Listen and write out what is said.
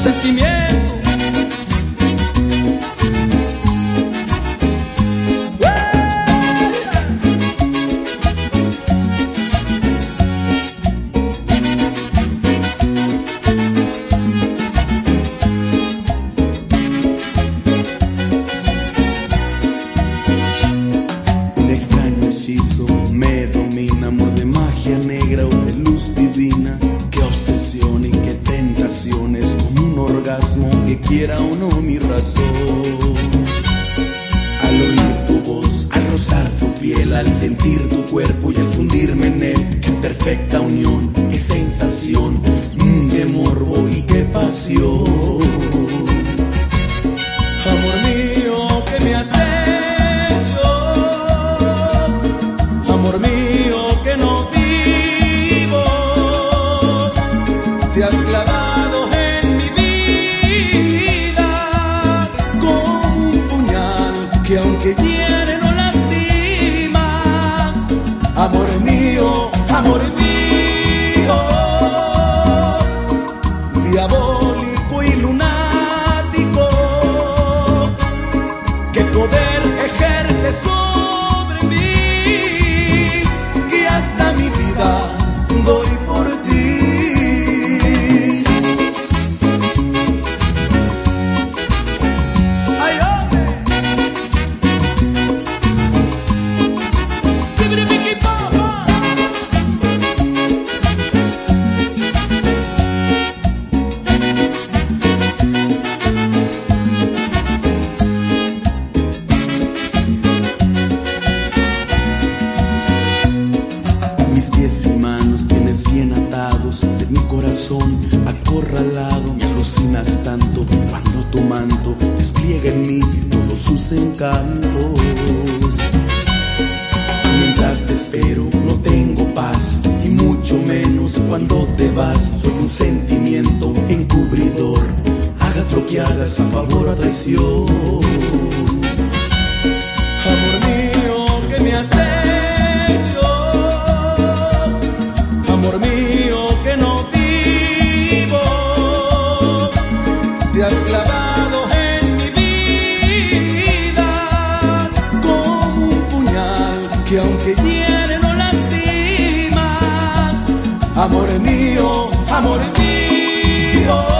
sentimiento. Un extraño hechizo me domina, amor de magia negra o de luz divina. Qué obsesión y qué tentaciones, como un orgasmo que quiera o no mi razón. Al oír tu voz, al rozar tu piel, al sentir tu cuerpo y al fundirme en él, qué perfecta unión, qué sensación, qué morbo y qué pasión. Amor mío, que me has hecho, amor mío, que no vivo, te has clavado en mi vida como un puñal que aunque hiere no lastima. Amor mío, diabólico y lunático, ¿qué poder ejerce sobre mí? Que hasta mi vida doy por ti. Ay, hombre, Sibiribiki Papa. Mis pies y manos tienes bien atados, de mi corazón acorralado. Me alucinas tanto cuando tu manto despliega en mí todos sus encantos. Mientras te espero no tengo paz, y mucho menos cuando te vas. Soy un sentimiento encubridor, hagas lo que hagas, a favor o a traición. Amor mío, que me has hecho, amor mío, que no vivo, te has clavado en mi vida como un puñal que aunque hiere no lastima. Amor mío, amor mío.